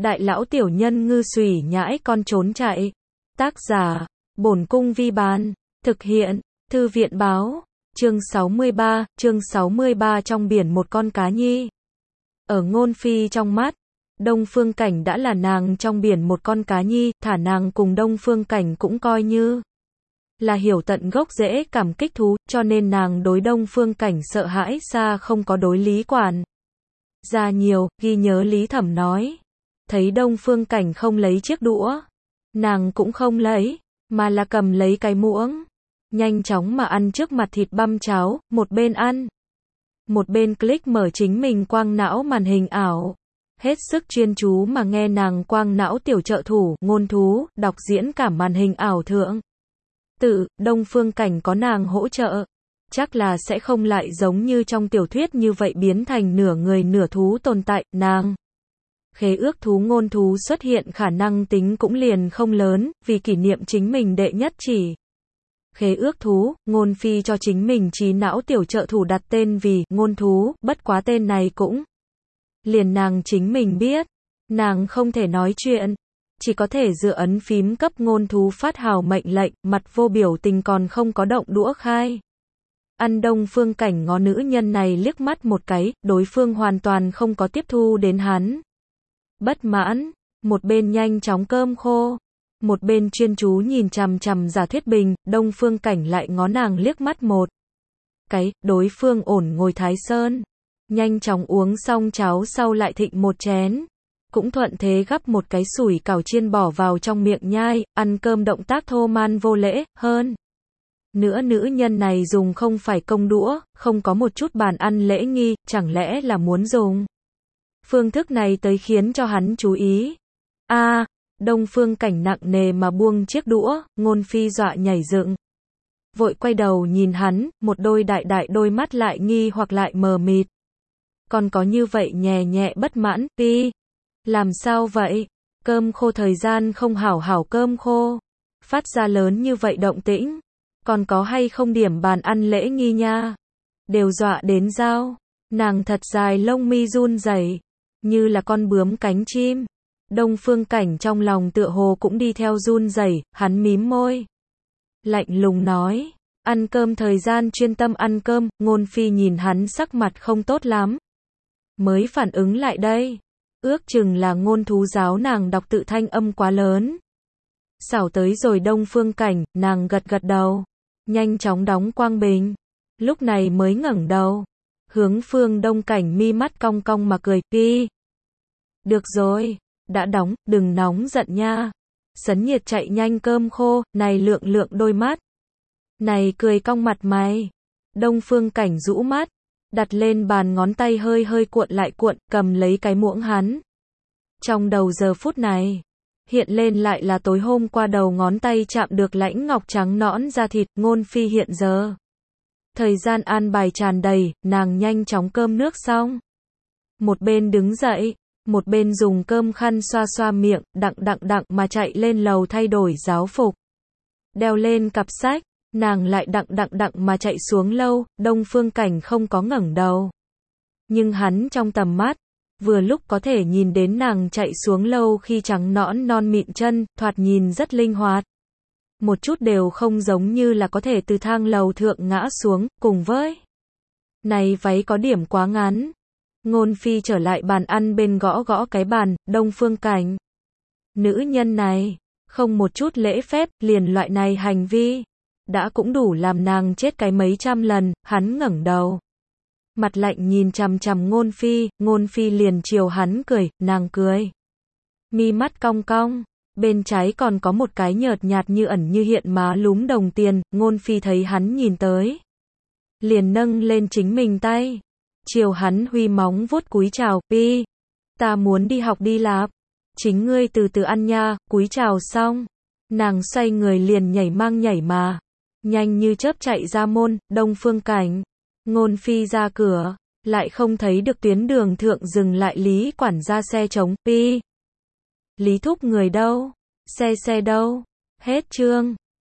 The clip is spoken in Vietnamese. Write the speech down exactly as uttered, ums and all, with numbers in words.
đại lão tiểu nhân ngư xùy nhãi con trốn chạy. Tác giả, Bổn Cung Vi Bán. Thực hiện, Thư viện Báo. Chương sáu mươi ba, chương sáu mươi ba trong biển một con cá nhi. Ở Ngôn Phi trong mắt, Đông Phương Cảnh đã là nàng trong biển một con cá nhi, thả nàng cùng Đông Phương Cảnh cũng coi như là hiểu tận gốc rễ cảm kích thú, cho nên nàng đối Đông Phương Cảnh sợ hãi xa không có đối Lý Quản gia nhiều, ghi nhớ Lý Thẩm nói. Thấy Đông Phương Cảnh không lấy chiếc đũa, nàng cũng không lấy, mà là cầm lấy cái muỗng, nhanh chóng mà ăn trước mặt thịt băm cháo, một bên ăn, một bên click mở chính mình quang não màn hình ảo. Hết sức chuyên chú mà nghe nàng quang não tiểu trợ thủ, ngôn thú, đọc diễn cả màn hình ảo thượng. Tự, Đông Phương Cảnh có nàng hỗ trợ, chắc là sẽ không lại giống như trong tiểu thuyết như vậy biến thành nửa người nửa thú tồn tại, nàng. Khế ước thú ngôn thú xuất hiện khả năng tính cũng liền không lớn, vì kỷ niệm chính mình đệ nhất chỉ. Khế ước thú, Ngôn Phi cho chính mình trí não tiểu trợ thủ đặt tên vì ngôn thú, bất quá tên này cũng liền nàng chính mình biết, nàng không thể nói chuyện, chỉ có thể dựa ấn phím cấp ngôn thú phát hào mệnh lệnh, mặt vô biểu tình còn không có động đũa khai. Ăn. Đông Phương Cảnh ngó nữ nhân này liếc mắt một cái, đối phương hoàn toàn không có tiếp thu đến hắn. Bất mãn, một bên nhanh chóng cơm khô, một bên chuyên chú nhìn chằm chằm giả thuyết bình, Đông Phương Cảnh lại ngó nàng liếc mắt một cái, đối phương ổn ngồi Thái Sơn, nhanh chóng uống xong cháo sau lại thịnh một chén, cũng thuận thế gắp một cái sủi cảo chiên bỏ vào trong miệng nhai, ăn cơm động tác thô man vô lễ, hơn nữa nữ nhân này dùng không phải công đũa, không có một chút bàn ăn lễ nghi, chẳng lẽ là muốn dùng phương thức này tới khiến cho hắn chú ý. A, à, Đông Phương Cảnh nặng nề mà buông chiếc đũa, Ngôn Phi dọa nhảy dựng, vội quay đầu nhìn hắn, một đôi đại đại đôi mắt lại nghi hoặc lại mờ mịt. Còn có như vậy nhẹ nhẹ bất mãn, Phi, làm sao vậy? Cơm khô thời gian không hảo hảo cơm khô, phát ra lớn như vậy động tĩnh, còn có hay không điểm bàn ăn lễ nghi nha? Đều dọa đến dao, nàng thật dài lông mi run rẩy, như là con bướm cánh chim. Đông Phương Cảnh trong lòng tựa hồ cũng đi theo run rẩy, hắn mím môi, lạnh lùng nói, ăn cơm thời gian chuyên tâm ăn cơm. Ngôn Phi nhìn hắn sắc mặt không tốt lắm, mới phản ứng lại đây, ước chừng là ngôn thú giáo nàng đọc tự thanh âm quá lớn. Xảo tới rồi Đông Phương Cảnh, nàng gật gật đầu, nhanh chóng đóng quang bình, lúc này mới ngẩng đầu, hướng Phương Đông Cảnh mi mắt cong cong mà cười, Pi. Được rồi, đã đóng, đừng nóng giận nha. Sấn nhiệt chạy nhanh cơm khô, này lượng lượng đôi mắt, này cười cong mặt mày. Đông Phương Cảnh rũ mắt, đặt lên bàn ngón tay hơi hơi cuộn lại cuộn, cầm lấy cái muỗng hắn. Trong đầu giờ phút này, hiện lên lại là tối hôm qua đầu ngón tay chạm được lãnh ngọc trắng nõn da thịt. Ngôn Phi hiện giờ, thời gian an bài tràn đầy, nàng nhanh chóng cơm nước xong, một bên đứng dậy, một bên dùng cơm khăn xoa xoa miệng, đặng đặng đặng mà chạy lên lầu thay đổi giáo phục, đeo lên cặp sách, nàng lại đặng đặng đặng mà chạy xuống lâu. Đông Phương Cảnh không có ngẩng đầu, nhưng hắn trong tầm mắt, vừa lúc có thể nhìn đến nàng chạy xuống lâu khi trắng nõn non mịn chân, thoạt nhìn rất linh hoạt, một chút đều không giống như là có thể từ thang lầu thượng ngã xuống, cùng với này váy có điểm quá ngắn. Ngôn Phi trở lại bàn ăn bên gõ gõ cái bàn, Đông Phương Cảnh, nữ nhân này, không một chút lễ phép, liền loại này hành vi, đã cũng đủ làm nàng chết cái mấy trăm lần. Hắn ngẩng đầu, mặt lạnh nhìn chằm chằm Ngôn Phi, Ngôn Phi liền chiều hắn cười, nàng cười, mi mắt cong cong, bên trái còn có một cái nhợt nhạt như ẩn như hiện má lúm đồng tiền. Ngôn Phi thấy hắn nhìn tới, liền nâng lên chính mình tay, chiều hắn huy móng vuốt cúi chào, Pi, ta muốn đi học đi lạp, chính ngươi từ từ ăn nha. Cúi chào xong, nàng xoay người liền nhảy mang nhảy mà, nhanh như chớp chạy ra môn. Đông Phương Cảnh, Ngôn Phi ra cửa, lại không thấy được tuyến đường thượng dừng lại Lý quản gia xe trống, Pi, Lý thúc người đâu, xe xe đâu, hết chương.